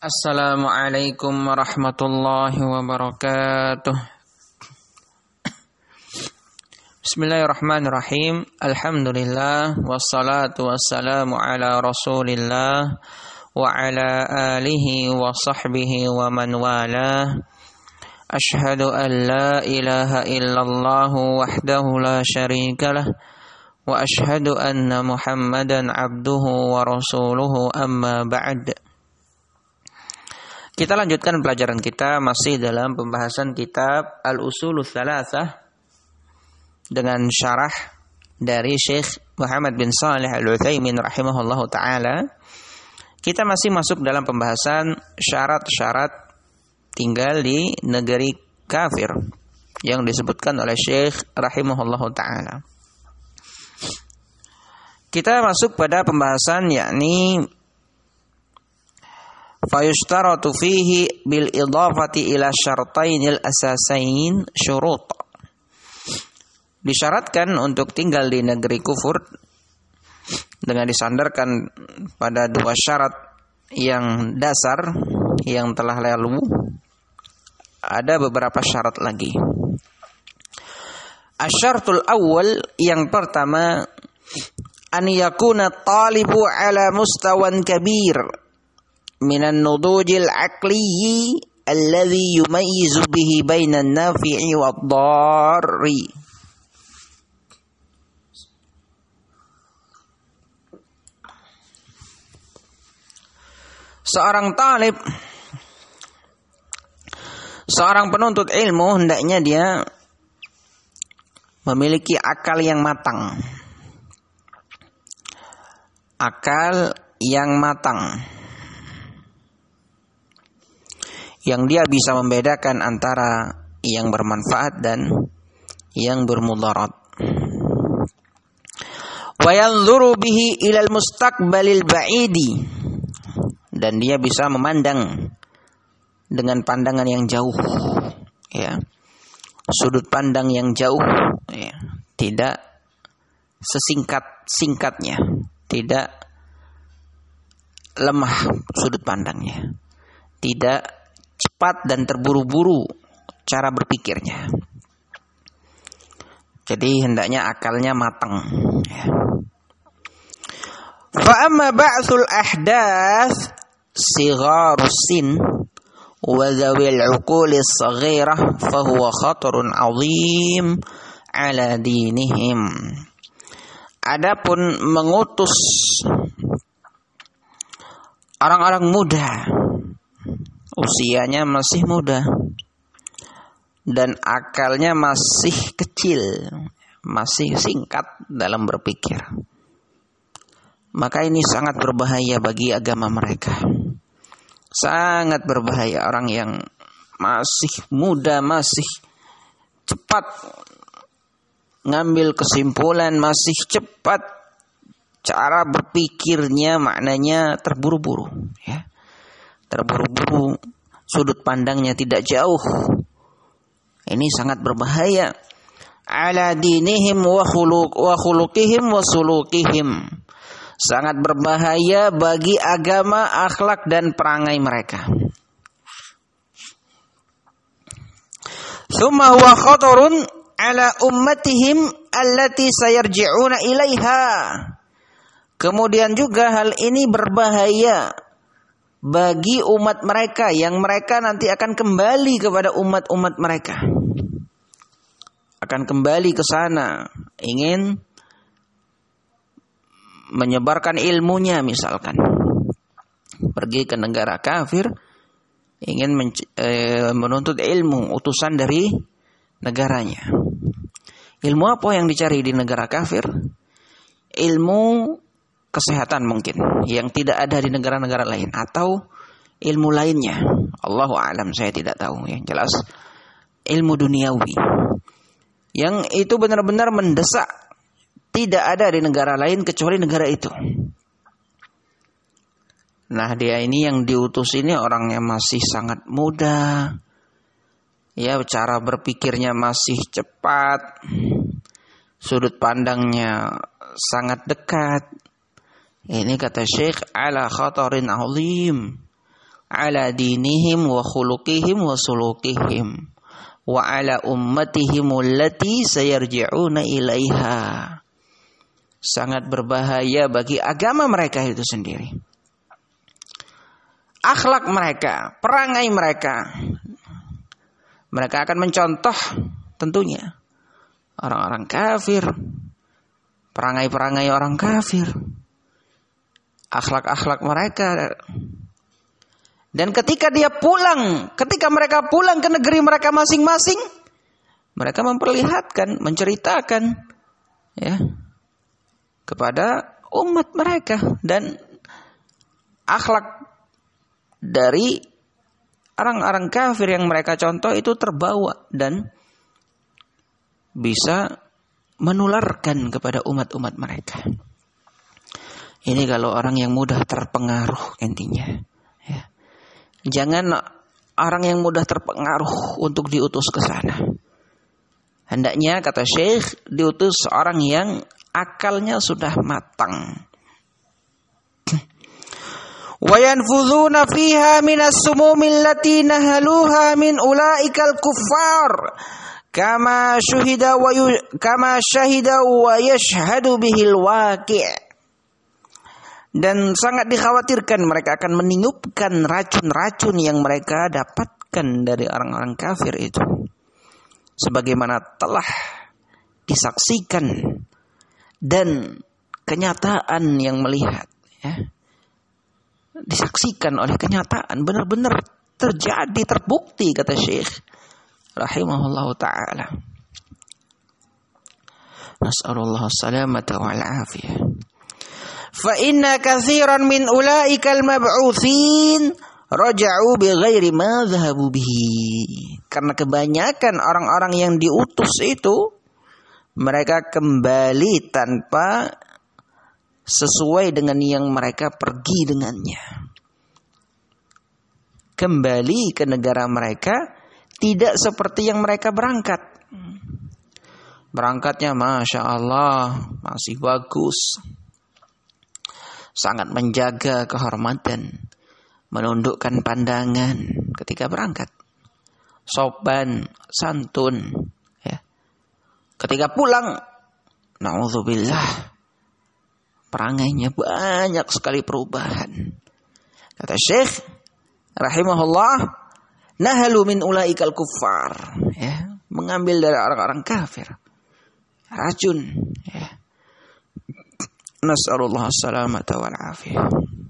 Assalamualaikum warahmatullahi wabarakatuh. Bismillahirrahmanirrahim. Alhamdulillah wassalatu wassalamu ala Rasulillah wa ala alihi wa sahbihi wa man walah. Ashhadu an la ilaha illallah wahdahu la syarikalah wa ashhadu anna Muhammadan abduhu wa rasuluhu amma ba'd. Kita lanjutkan pelajaran kita masih dalam pembahasan kitab Al-Usulul Tsalatsah dengan syarah dari Syekh Muhammad bin Shalih Al-Utsaimin rahimahullahu taala. Kita masih masuk dalam pembahasan syarat-syarat tinggal di negeri kafir yang disebutkan oleh Syekh rahimahullahu taala. Kita masuk pada pembahasan yakni fayushtaratu fihi bil idafati ila syartainil asasain syurut. Disyaratkan untuk tinggal di negeri kufur dengan disandarkan pada dua syarat yang dasar yang telah lalu. Ada beberapa syarat lagi. Asyartul awal, yang pertama, an yakuna talibu ala mustawan kabir minan nudujil aqliyi alladhi yumayyizu bihi bainan nafi'i wad-dharri. Seorang talib, seorang penuntut ilmu, hendaknya dia memiliki akal yang matang. Akal yang matang, yang dia bisa membedakan antara yang bermanfaat dan yang bermudarat. Wa yanzuru bihi ilal mustaqbalil ba'idi, dan dia bisa memandang dengan pandangan yang jauh, ya, sudut pandang yang jauh, ya, tidak sesingkat-singkatnya, tidak lemah sudut pandangnya, tidak cepat dan terburu-buru cara berpikirnya. Jadi hendaknya akalnya matang. Fa amma ba'sul ahdath sigharus sin wa dhawil uqulis saghirah fa huwa khatarun 'azim 'ala dinihim. Adapun mengutus orang-orang muda, usianya masih muda dan akalnya masih kecil, masih singkat dalam berpikir, maka ini sangat berbahaya bagi agama mereka. Sangat berbahaya orang yang masih muda, masih cepat ngambil kesimpulan, masih cepat cara berpikirnya, maknanya terburu-buru, ya. Terburu-buru, sudut pandangnya tidak jauh. Ini sangat berbahaya. Ala dinihim wa khuluqihim wa sulukihim. Sangat berbahaya bagi agama, akhlak dan perangai mereka. Tsumma huwa khatarun ala ummatihim allati sayarji'una ilaiha. Kemudian juga hal ini berbahaya bagi umat mereka yang mereka nanti akan kembali kepada umat-umat mereka. Akan kembali ke sana, ingin menyebarkan ilmunya misalkan. Pergi ke negara kafir, ingin menuntut ilmu, utusan dari negaranya. Ilmu apa yang dicari di negara kafir? Ilmu kesehatan mungkin yang tidak ada di negara-negara lain, atau ilmu lainnya. Allahu a'lam, saya tidak tahu. Yang jelas ilmu duniawi yang itu benar-benar mendesak, tidak ada di negara lain kecuali negara itu. Nah, dia ini yang diutus ini orangnya masih sangat muda, ya, cara berpikirnya masih cepat, sudut pandangnya sangat dekat. Ini kata Syekh ala khatarin azim, ala dinihim wa khuluqihim wa sulukihim wa ala ummatihim allati sayarji'una ilaiha. Sangat berbahaya bagi agama mereka itu sendiri. Akhlak mereka, perangai mereka. Mereka akan mencontoh tentunya orang-orang kafir, perangai-perangai orang kafir, akhlak-akhlak mereka. Dan ketika mereka pulang ke negeri mereka masing-masing, mereka memperlihatkan, menceritakan ya kepada umat mereka, dan akhlak dari orang-orang kafir yang mereka contoh itu terbawa dan bisa menularkan kepada umat-umat mereka. Ini kalau orang yang mudah terpengaruh intinya. Ya. Jangan orang yang mudah terpengaruh untuk diutus ke sana. Hendaknya, kata Syekh, diutus orang yang akalnya sudah matang. Wa yanfudhuna fiha minas sumumil lati nahaluha min ulaikal kuffar kama syahida wa yashhadu bihil waqi'. Dan sangat dikhawatirkan mereka akan meniupkan racun-racun yang mereka dapatkan dari orang-orang kafir itu, sebagaimana telah disaksikan dan kenyataan yang melihat ya. Disaksikan oleh kenyataan, benar-benar terjadi, terbukti, kata Syekh rahimahullahu ta'ala. Nas'alullah salamata wal afiyah. Fa inna katsiran min ulaikal mab'utsin raja'u bighairi ma dhahabu bihi. Karena kebanyakan orang-orang yang diutus itu mereka kembali tanpa sesuai dengan yang mereka pergi dengannya. Kembali ke negara mereka tidak seperti yang mereka berangkat. Berangkatnya Masya Allah masih bagus, sangat menjaga kehormatan, menundukkan pandangan ketika berangkat, sopan, santun ya. Ketika pulang, na'udzubillah, perangainya banyak sekali perubahan. Kata Syekh rahimahullah, nahalu min ulaikal kuffar ya, mengambil dari orang-orang kafir racun ya. Nas'alullah salamata wal afiyah.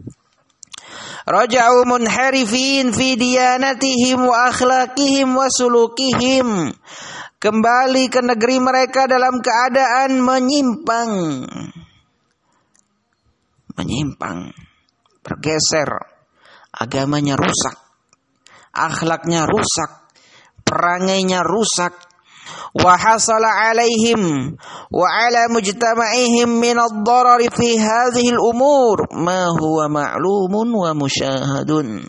Raja'u munharifin fi diyanatihim wa akhlaqihim wa sulukihim. Kembali ke negeri mereka dalam keadaan menyimpang, bergeser, agamanya rusak, akhlaknya rusak, perangainya rusak. Wa hasala alaihim wa ala mujtama'ihim min ad-darari fi hadhihi al-umur ma huwa ma'lumun wa musyahadun.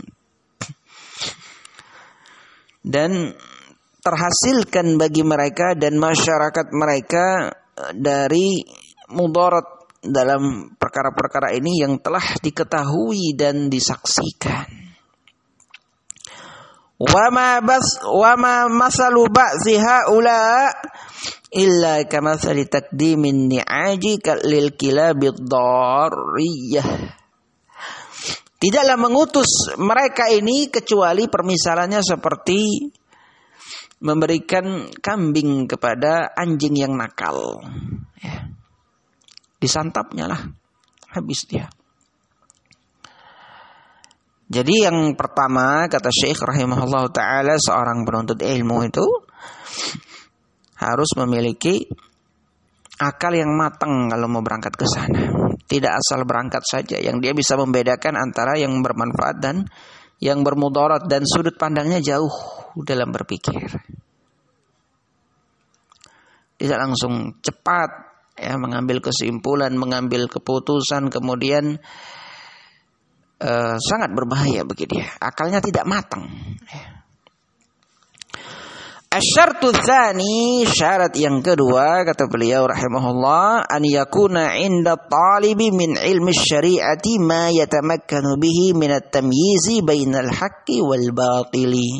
Dan terhasilkan bagi mereka dan masyarakat mereka dari mudarat dalam perkara-perkara ini yang telah diketahui dan disaksikan. Wa ma masalu ba'si haula illa kamathali taqdimin ni'aji lil kilabid dariyah. Tidaklah mengutus mereka ini kecuali permisalannya seperti memberikan kambing kepada anjing yang nakal ya. Disantapnya lah, habis dia. Jadi yang pertama, kata Syekh rahimahullah ta'ala, seorang penuntut ilmu itu harus memiliki akal yang matang kalau mau berangkat ke sana. Tidak asal berangkat saja, yang dia bisa membedakan antara yang bermanfaat dan yang bermudarat, dan sudut pandangnya jauh dalam berpikir. Tidak langsung cepat ya mengambil kesimpulan, mengambil keputusan, kemudian sangat berbahaya bagi dia. Akalnya tidak matang. Asyartu tsani, syarat yang kedua kata beliau rahimahullah, an yakuna 'inda talibi min ilmi syari'ati ma yatamakkanu bihi min at-tamyizi bainal haqqi wal batili.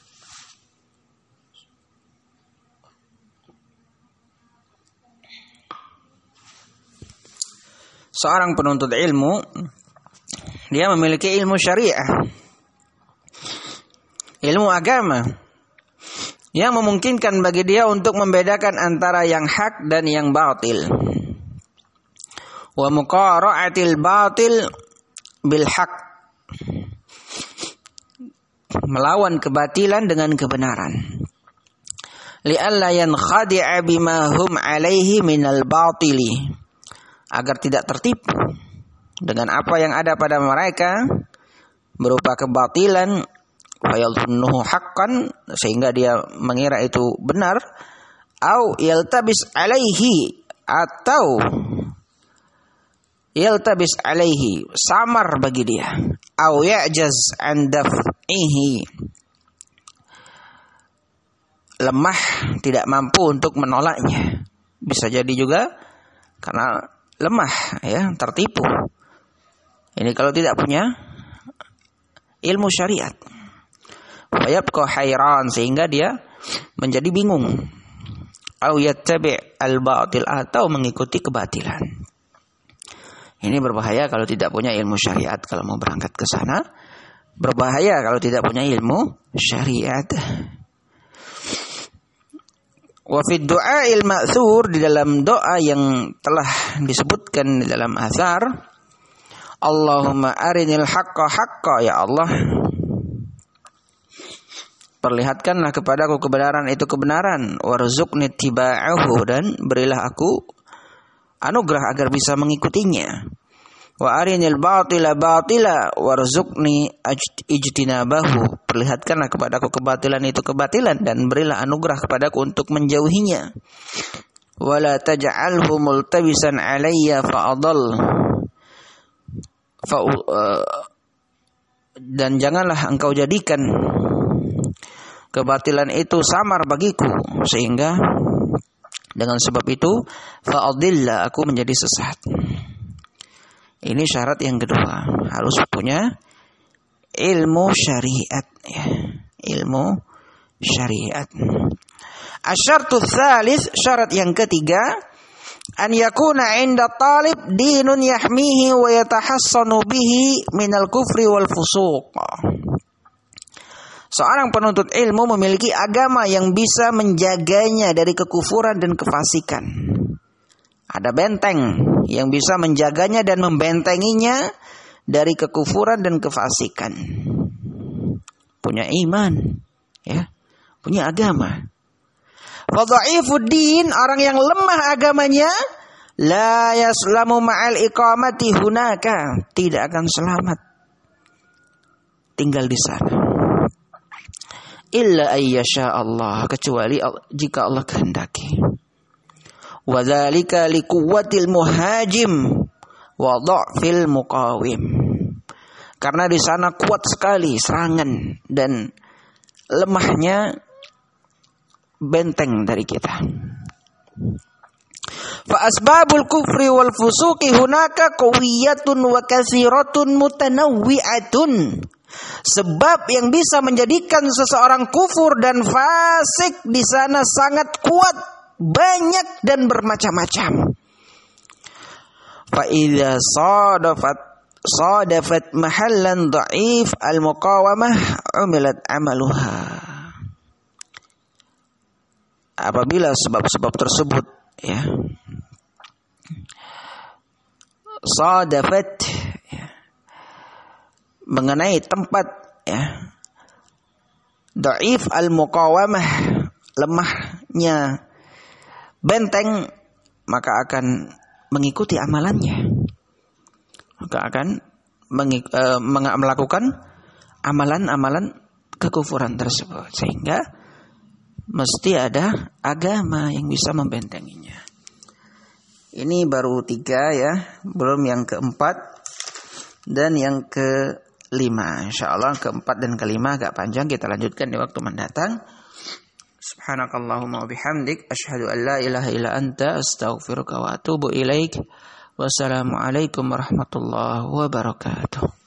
Seorang penuntut ilmu dia memiliki ilmu syariah, ilmu agama yang memungkinkan bagi dia untuk membedakan antara yang hak dan yang batil. Wa muqara'atil batil bil haq, melawan kebatilan dengan kebenaran. Li'alla yankhadi'a bima hum 'alaihi minal batili, agar tidak tertipu dengan apa yang ada pada mereka berupa kebatilan, fayadhunnuhu haqqan, sehingga dia mengira itu benar, au yaltabis alaihi, atau yaltabis alaihi, samar bagi dia, au ya'jaz an daf'ihi, lemah, tidak mampu untuk menolaknya. Bisa jadi juga karena lemah, ya, tertipu. Ini kalau tidak punya ilmu syariat. Fayabqa hayran, sehingga dia menjadi bingung. Au yattabi' al-batil, atau mengikuti kebatilan. Ini berbahaya kalau tidak punya ilmu syariat. Kalau mau berangkat ke sana, berbahaya kalau tidak punya ilmu syariat. Wa fi du'ail ma'thur, di dalam doa yang telah disebutkan di dalam athar, Allahumma arinil haqqa haqqa, ya Allah, perlihatkanlah kepadaku kebenaran itu kebenaran, warzuqni tiba'ahu, dan berilah aku anugerah agar bisa mengikutinya. Wa arinil batila batila warzuqni ijtinabahu, perlihatkanlah kepadaku kebatilan itu kebatilan, dan berilah anugerah kepadaku untuk menjauhinya. Wala taj'alhu multabisan alayya fa'adall, dan janganlah engkau jadikan kebatilan itu samar bagiku, sehingga dengan sebab itu fa'adilla, aku menjadi sesat. Ini syarat yang kedua, harus punya ilmu syariat, ya. Ilmu syariat. Asyartu tsalits, syarat yang ketiga, an yakuna 'inda talib dinun yahmihi wa yatahassanu bihi minal kufri wal fusuq. Seorang penuntut ilmu memiliki agama yang bisa menjaganya dari kekufuran dan kefasikan. Ada benteng yang bisa menjaganya dan membentenginya dari kekufuran dan kefasikan. Punya iman, ya, punya agama. Wa dha'ifuddin, orang yang lemah agamanya, la yaslamu ma'al iqamati hunaka, tidak akan selamat tinggal di sana. Illa ayyasha Allah, kecuali jika Allah kehendaki. Wa dzalika liquwwatil muhajim wa dha'fil muqawim, karena di sana kuat sekali serangan dan lemahnya benteng dari kita. Fa asbabul kufri wal fusuqi hunaka qawiyatun wa katsiratun mutanawwi'atun, sebab yang bisa menjadikan seseorang kufur dan fasik di sana sangat kuat, banyak dan bermacam-macam. Fa idza sadafat mahallan dha'if al-muqawamah umilat amaluha. Apabila sebab-sebab tersebut, ya, sadafat, ya, mengenai tempat, ya, dha'if al-muqawamah, lemahnya benteng, maka akan mengikuti amalannya, maka akan melakukan amalan-amalan kekufuran tersebut, sehingga mesti ada agama yang bisa membentenginya. Ini baru 3, ya, belum yang keempat dan yang kelima. Insyaallah keempat dan kelima agak panjang, kita lanjutkan di waktu mendatang. Subhanakallahumma wa bihamdik asyhadu an la ilaha illa anta astaghfiruka wa atubu ilaik. Wassalamualaikum warahmatullahi wabarakatuh.